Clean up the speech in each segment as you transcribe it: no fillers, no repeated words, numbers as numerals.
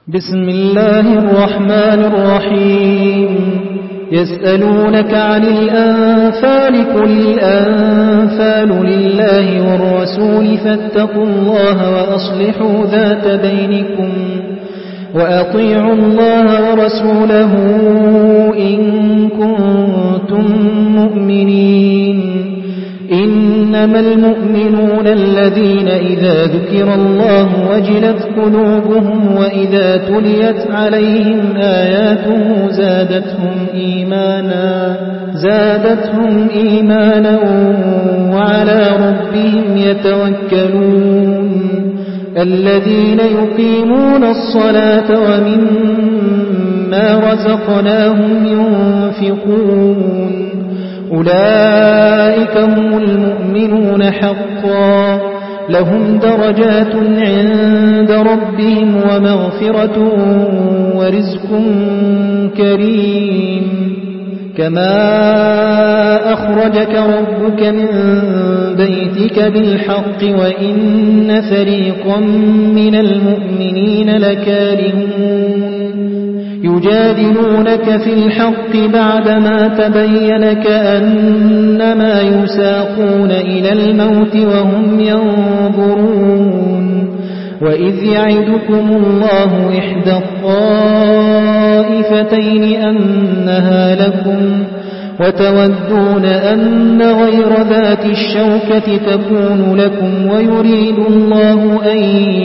بسم الله الرحمن الرحيم يسألونك عن الأنفال قل الأنفال لله والرسول فاتقوا الله وأصلحوا ذات بينكم وأطيعوا الله ورسوله إن كنتم مؤمنين إنما المؤمنون الذين إذا ذكر الله وجلت قلوبهم وإذا تليت عليهم آياته زادتهم إيمانا وعلى ربهم يتوكلون الذين يقيمون الصلاة ومما رزقناهم ينفقون أولئك هم المؤمنون حقا لهم درجات عند ربهم ومغفرة ورزق كريم كما أخرجك ربك من بيتك بالحق وإن فريقا من المؤمنين لكارهون يجادلونك في الحق بعدما تبين كأنما يساقون إلى الموت وهم ينظرون وإذ يعدكم الله إحدى الطائفتين أنها لكم وتودون أن غير ذات الشوكة تكون لكم ويريد الله أن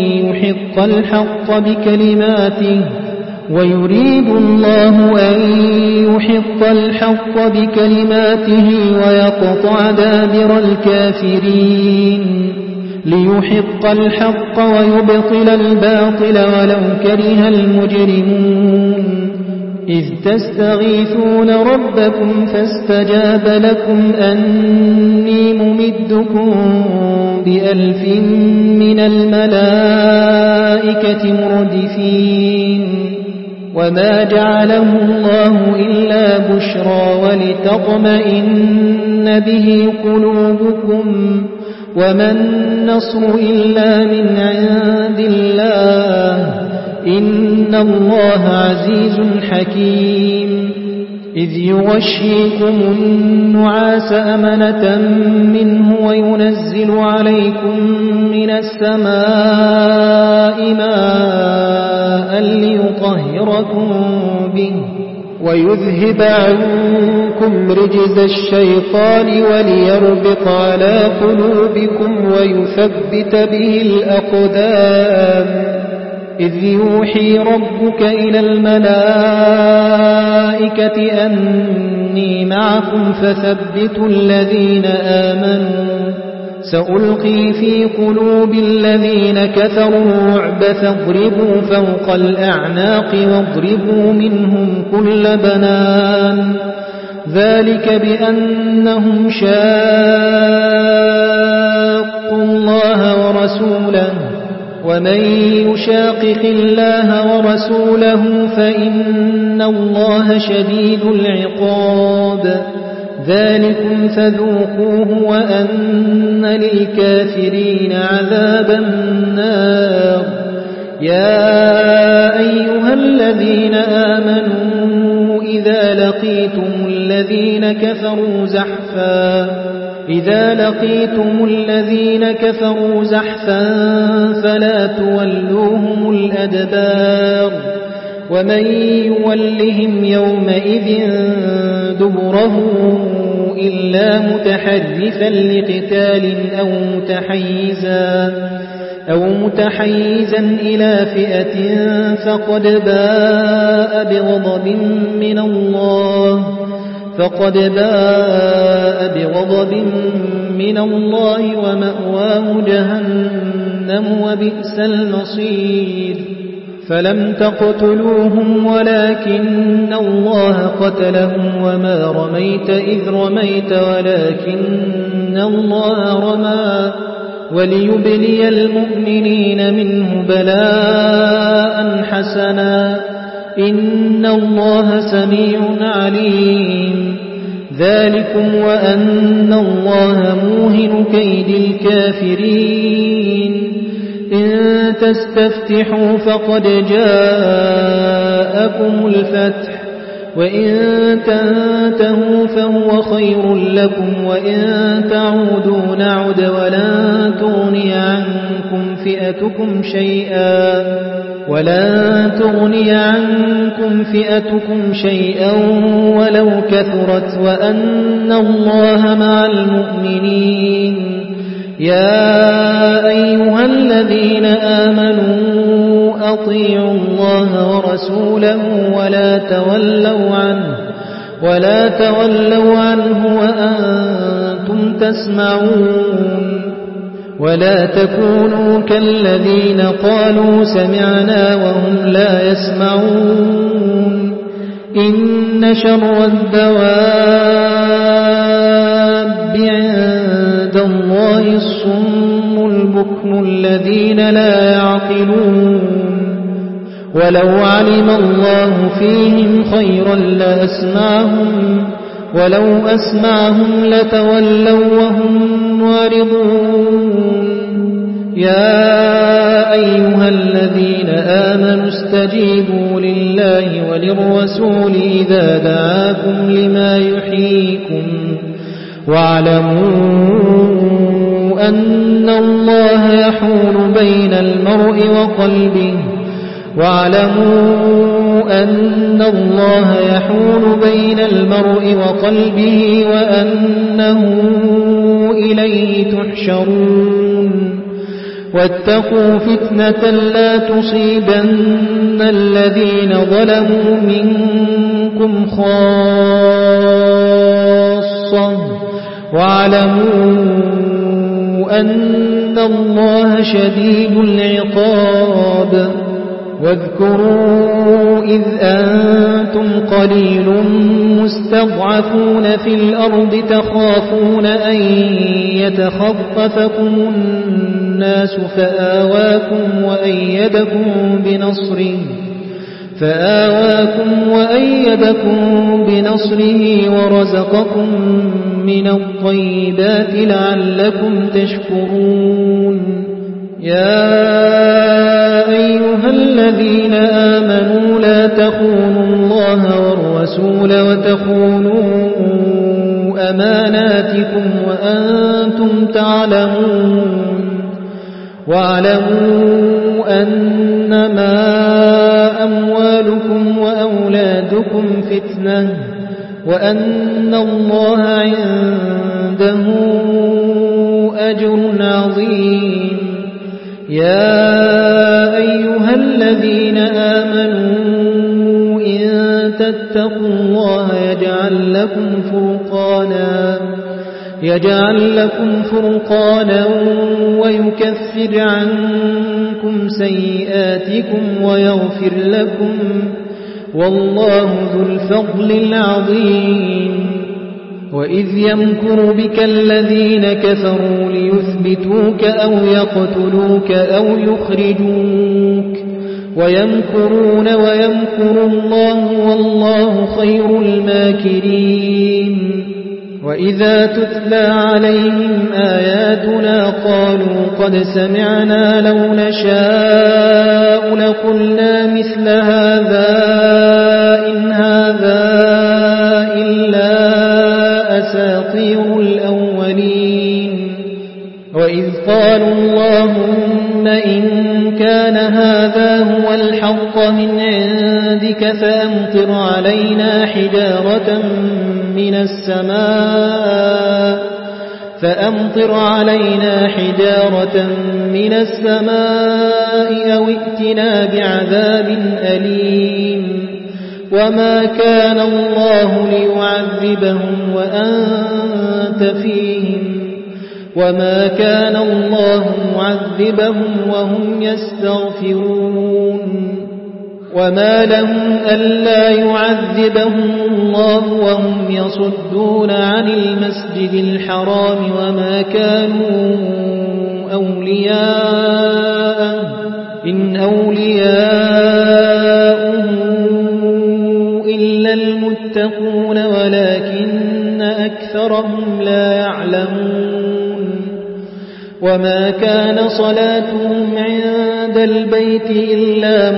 يحق الحق بكلماته ويقطع دابر الكافرين ليحق الحق ويبطل الباطل ولو كره المجرمون إذ تستغيثون ربكم فاستجاب لكم أني ممدكم ب1000 من الملائكة مردفين وما جعله الله إلا بشرى ولتطمئن به قلوبكم وما النصر إلا من عند الله إن الله عزيز حكيم إذ يغشيكم النعاس أمنة منه وينزل عليكم من السماء ماء ليطهركم به ويذهب عنكم رجز الشيطان وليربط على قلوبكم ويثبت به الأقدام إذ يوحي ربك إلى الملائكة أني معكم فثبتوا الذين آمنوا سألقي في قلوب الذين كفروا الرعب فاضربوا فوق الأعناق واضربوا منهم كل بنان ذلك بأنهم شاقوا الله ورسوله ومن يشاقق الله ورسوله فإن الله شديد العقاب ذلكم فذوقوه وأن للكافرين عذاب النار يا أيها الذين آمنوا إذا لقيتم الذين كفروا زحفا فلا تولوهم الأدبار ومن يولهم يومئذ دبره إلا متحرفا لقتال أو متحيزا إلى فئة فقد باء بغضب من الله ومأواه جهنم وبئس المصير فلم تقتلوهم ولكن الله قتلهم وما رميت إذ رميت ولكن الله رمى وليبلي المؤمنين منه بلاء حسنا إن الله سميع عليم ذلكم وأن الله موهن كيد الكافرين إن تستفتحوا فقد جاءكم الفتح وإن تنتهوا فهو خير لكم وإن تعودوا نعد ولن تغني عنكم فئتكم شيئا ولو كثرت وأن الله مع المؤمنين. يا أيها الذين آمنوا أطيعوا الله ورسوله ولا تولوا عنه وأنتم تسمعون. ولا تكونوا كالذين قالوا سمعنا وهم لا يسمعون. إن شر الدواب عند الله الصم البكم الذين لا يعقلون. ولو علم الله فيهم خيرا لأسمعهم ولو أسمعهم لتولوا وهم معرضون. يا أيها الذين آمنوا استجيبوا لله وللرسول إذا دعاكم لما يحييكم واعلموا أن الله يحول بين المرء وقلبه وأنه إليه تحشرون. واتقوا فتنة لا تصيبن الذين ظلموا منكم خاصة واعلموا أن الله شديد العقاب. واذكروا إذ أنتم قليل مستضعفون في الأرض تخافون أن يتخطفكم الناس فآواكم وأيدكم بنصره ورزقكم من الطيبات لعلكم تشكرون. يا أيها الذين آمنوا لا تخونوا الله والرسول وتخونوا أماناتكم وأنتم تعلمون. واعلموا أنما أموالكم وأولادكم فتنة وأن الله عنده أجر عظيم. يا أيها الذين آمنوا إن تتقوا الله يجعل لكم فرقانا ويكفر عنكم سيئاتكم ويغفر لكم والله ذو الفضل العظيم. وإذ يمكر بك الذين كفروا ليثبتوك أو يقتلوك أو يخرجوك ويمكرون ويمكر الله والله خير الماكرين. وإذا تتلى عليهم آياتنا قالوا قد سمعنا لو نشاء لقلنا مثل هذا إن هذا إلا أساطير الأولين. وإذ قالوا اللهم إن كان هذا هو الحق من عندك فأمطر علينا حجارة من السماء أو ائتنا بعذاب أليم. وما كان الله ليعذبهم وأنت فيهم وما كان الله معذبهم وهم يستغفرون. وما لهم ألا يعذبهم الله وهم يصدون عن المسجد الحرام وما كانوا أولياءه إن أولياؤه إلا المتقون ولكن أكثرهم لا يعلمون. وما كان صلاتهم عند عند البيت إلا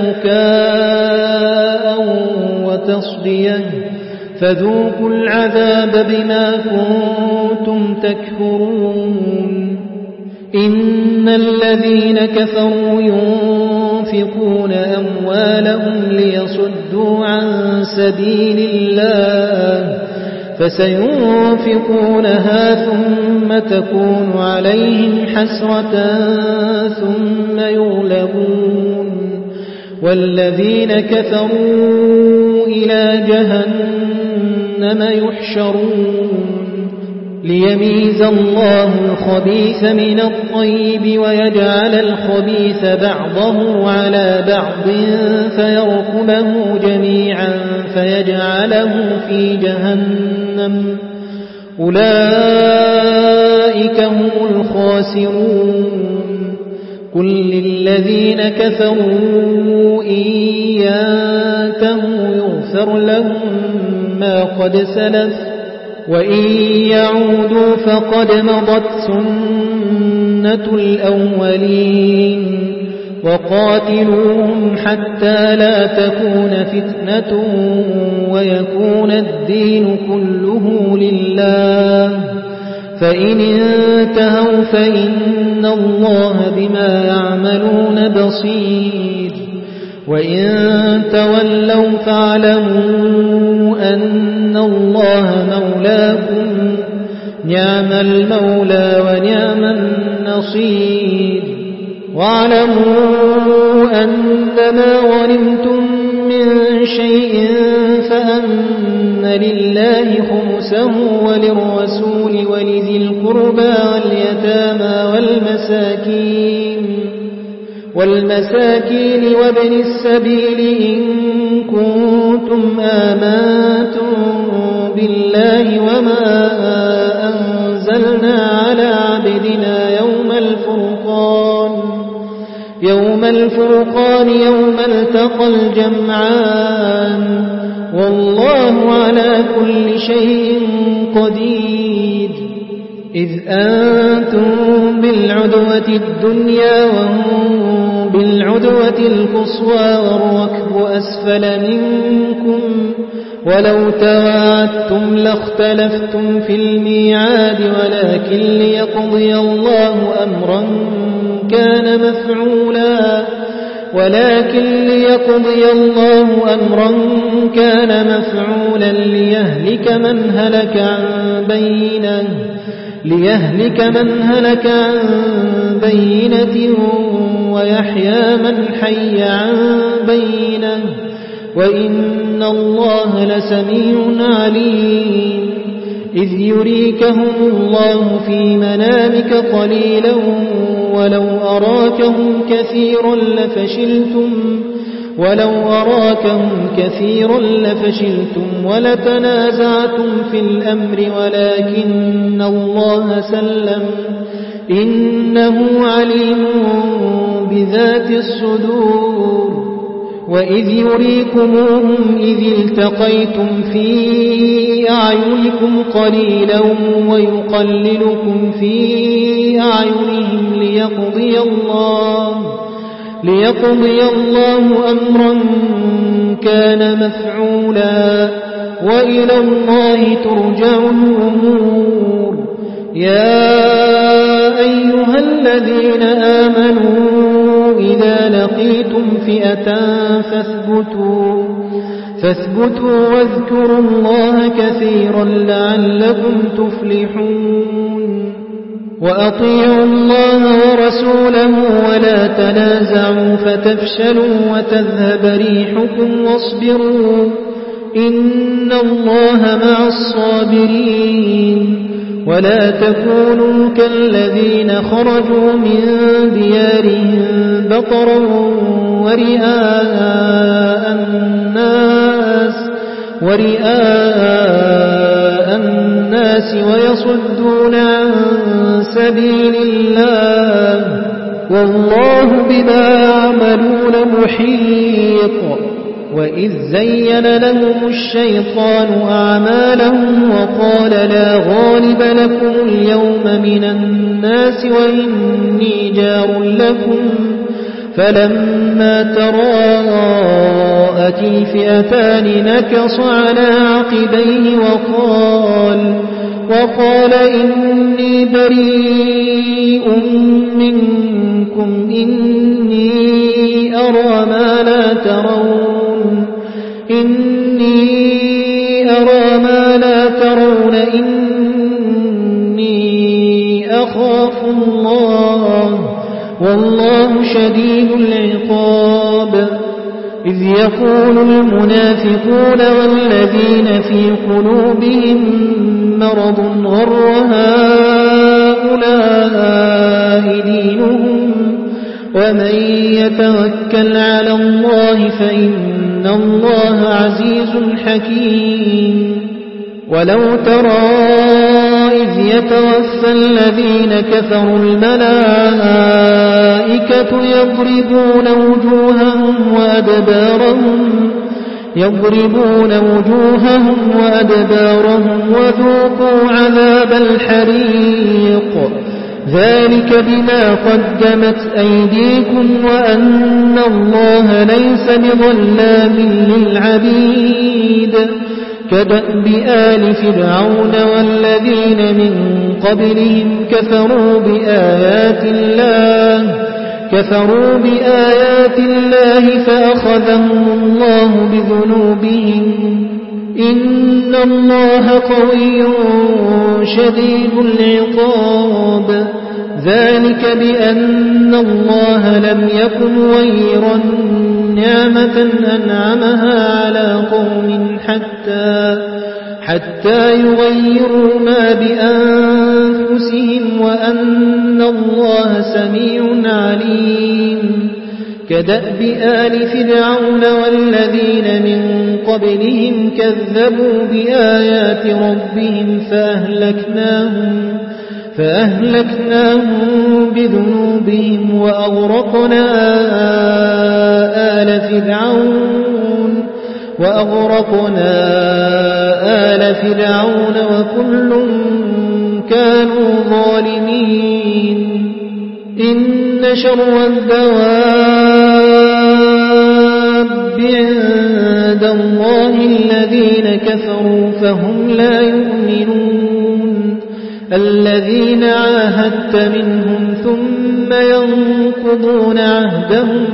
مكاء وتصدية فذوقوا العذاب بما كنتم تكفرون إن الذين كفروا ينفقون أموالهم ليصدوا عن سبيل الله فسينفقونها ثم تكون عليهم حسرة ثم يغلبون والذين كفروا إلى جهنم يحشرون ليميز الله الخبيث من الطيب ويجعل الخبيث بعضه على بعض فيركمه جميعا فيجعله في جهنم أولئك هم الخاسرون قل للذين كفروا إن ينتهوا يغفر لهم ما قد سلف وإن يعودوا فقد مضت سنة الأولين وقاتلوهم حتى لا تكون فتنة ويكون الدين كله لله فإن انتهوا فإن الله بما يعملون بصير وإن تولوا فاعلموا أن الله مولاكم نعم المولى ونعم النصير واعلموا أن ما غنمتم من شيء فأن لله خمسه وللرسول ولذي القربى واليتامى والمساكين وابن السبيل إن كنتم آمنتم بالله وما أنزلنا على عبدنا يوم الفرقان يوم التقى الجمعان والله على كل شيء قدير إذ أنتم بالعدوة الدنيا وهم بالعدوة القصوى والركب أسفل منكم ولو تواعدتم لاختلفتم في الميعاد ولكن ليقضي الله أمرا كان مفعولا ليهلك من هلك عن بينة ويحيى من حي عن بينة وإن الله لسميع عليم إذ يريكهم الله في منامك قليلا ولو أراكهم كثيرا لفشلتم ولتنازعتم في الأمر ولكن الله سلم إنه عليم بذات الصدور وإذ يريكموهم إذ التقيتم في أعينكم قليلا ويقللكم في أعينهم ليقضي الله أمرا كان مفعولا وإلى الله ترجع الأمور يا أيها الذين آمنوا إذا لقيتم فئة فاثبتوا واذكروا الله كثيرا لعلكم تفلحون وأطيعوا الله ورسوله ولا تنازعوا فتفشلوا وتذهب ريحكم واصبروا إن الله مع الصابرين ولا تكونوا كالذين خرجوا من ديارهم بطرا ورئاء الناس ويصدون عن سبيل الله والله بما يعملون محيط وإذ زين لهم الشيطان أعمالهم وقال لا غالب لكم اليوم من الناس وإني جار لكم فلما تراءت الفئتان نكص على عقبيه وقال إني بريء منكم إني أرى ما لا ترون إني أخاف الله والله شديد العقاب. إذ يقول المنافقون والذين في قلوبهم مرض غر هؤلاء دينهم ومن يتوكل على الله فإن الله عزيز حكيم. ولو ترى إذ يتوفى الذين كفروا الملائكة يضربون وجوههم وأدبارهم وذوقوا عذاب الحريق ذلك بما قدمت أيديكم وأن الله ليس بظلام للعبيد. كدأب آل فرعون والذين من قبلهم كفروا بآيات الله فأخذهم الله بذنوبهم إن الله قوي شديد العقاب. ذلك بأن الله لم يكن غيرا نعمة أنعمها على قوم حتى يغيروا ما بأنفسهم وأن الله سميع عليم. كدأب آل فرعون والذين من قبلهم كذبوا بآيات ربهم فأهلكناهم بذنوبهم وأغرقنا آل فرعون وكل كانوا ظالمين. إن شر الدواب عند الله الذين كفروا فهم لا يؤمنون. الذين عاهدت منهم ثم ينقضون عهدهم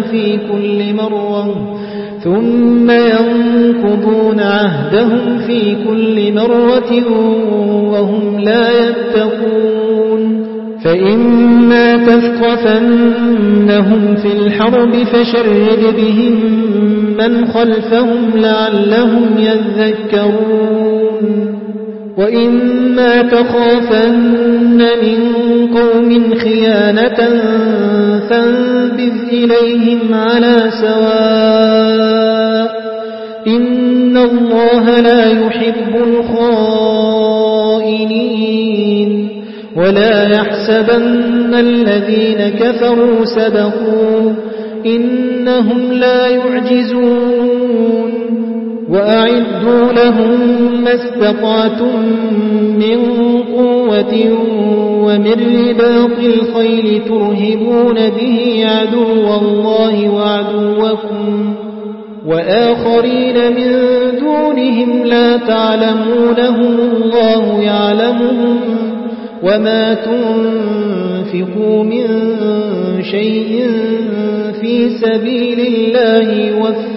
في كل مرة وهم لا يتقون. فإما تثقفنهم في الحرب فشرد بهم من خلفهم لعلهم يذكرون. وإما تخافن من قوم خيانة فانبذ إليهم على سواء إن الله لا يحب الخائنين. ولا يحسبن الذين كفروا سبقوا إنهم لا يعجزون. وأعدوا لهم ما استطعتم من قوة ومن رباط الخيل ترهبون به عدو الله وعدوكم وآخرين من دونهم لا تعلمونهم الله يعلمهم وما تنفقوا من شيء في سبيل الله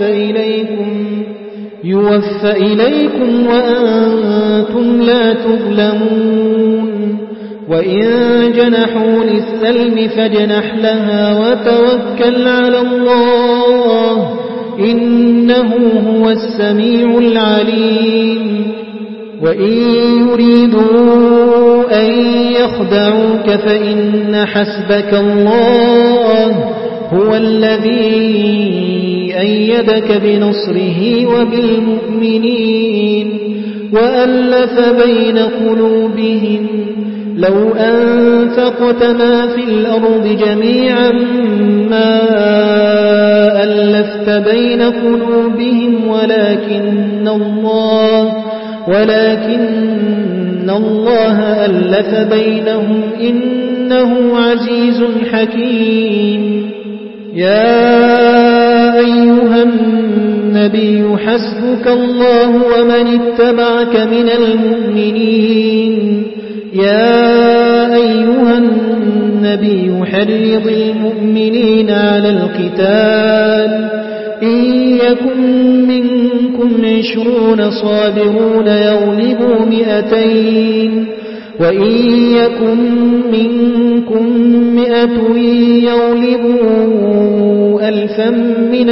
يوفى إليكم وأنتم لا تظلمون. وإن جنحوا للسلم فاجنح لها وتوكل على الله إنه هو السميع العليم. وإن يريدوا أن يخدعوك فإن حسبك الله هو الذي أيدك بنصره وبالمؤمنين وألف بين قلوبهم لو أنفقت ما في الأرض جميعا ما ألفت بين قلوبهم ولكن الله ألف بينهم إنه عزيز حكيم. يا أيها النبي حسبك الله ومن اتبعك من المؤمنين يا أيها النبي حرض المؤمنين على القتال إن يكن منكم 20 صابرون يغلبوا 200 وإن يكن منكم 100 يغلبوا 1000 من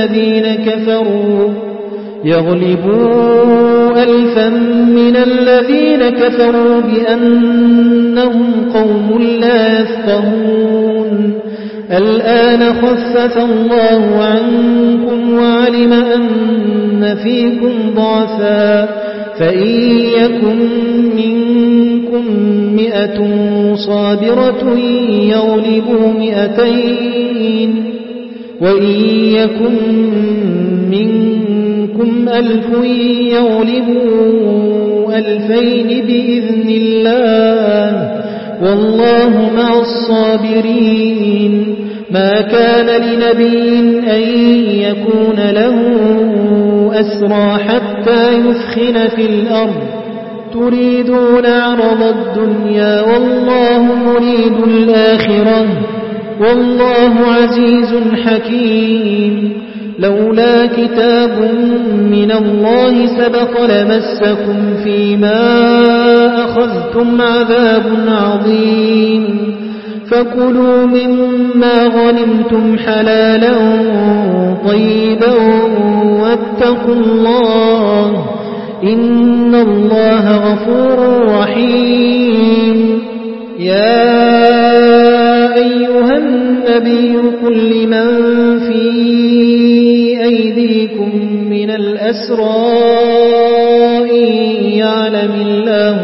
الذين كفروا بأنهم قوم لا يفقهون الآن خفف الله عنكم وعلم أن فيكم ضعفا فإن يكن منكم 100 صابرة يغلبوا 200 وإن يكن منكم 1000 يغلبوا 2000 بإذن الله والله مع الصابرين ما كان لنبي أن يكون له أسرى حتى يثخن في الأرض تريدون عرض الدنيا والله يريد الآخرة والله عزيز حكيم لولا كتاب من الله سبق لمسكم فيما أخذتم عذاب عظيم فكلوا مما غنمتم حلالا طيبا واتقوا الله إن الله غفور رحيم يا أيها النبي قل لمن في أيديكم من الأسرى إن يعلم الله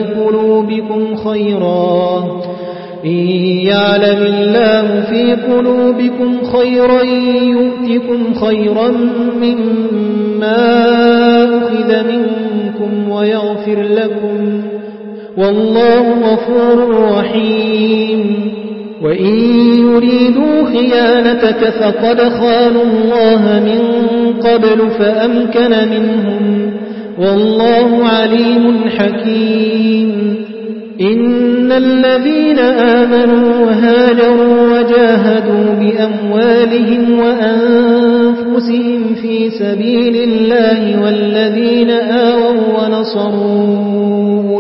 في قلوبكم خيرا يؤتكم خيرا مما أخذ منكم ويغفر لكم والله غفور رحيم وإن يريدوا خيانتك فقد خانوا الله من قبل فأمكن منهم والله عليم حكيم إن الذين آمنوا وهاجروا وجاهدوا بأموالهم وأنفسهم في سبيل الله والذين آووا ونصروا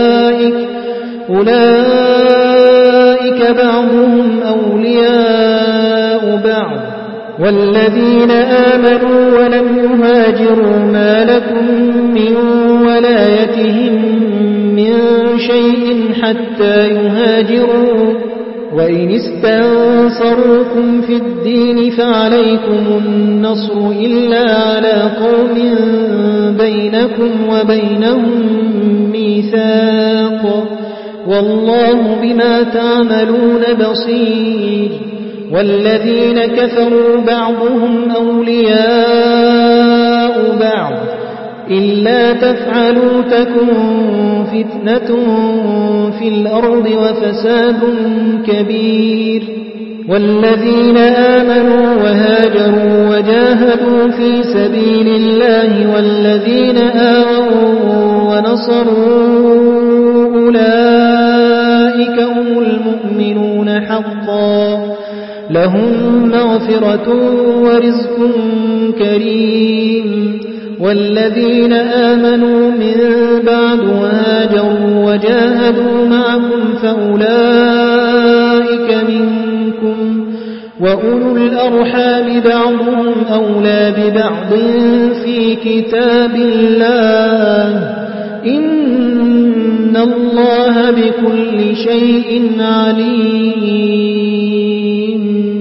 أولئك بعضهم أولياء بعض والذين آمنوا ولم يهاجروا ما لكم من ولايتهم من شيء حتى يهاجروا وإن استنصروكم في الدين فعليكم النصر إلا على قوم بينكم وبينهم ميثاق والله بما تعملون بصير والذين كفروا بعضهم أولياء بعض إلا تفعلوا تكن فتنة في الأرض وفساد كبير والذين آمنوا وهاجروا وجاهدوا في سبيل الله والذين آووا ونصروا أولئك هم المؤمنون حقا لهم مغفرة ورزق كريم والذين آمنوا من بعد وهاجروا وجاهدوا معكم فأولئك منكم وأولو الأرحام بعضهم أولى ببعض في كتاب الله إن الله بكل شيء عليم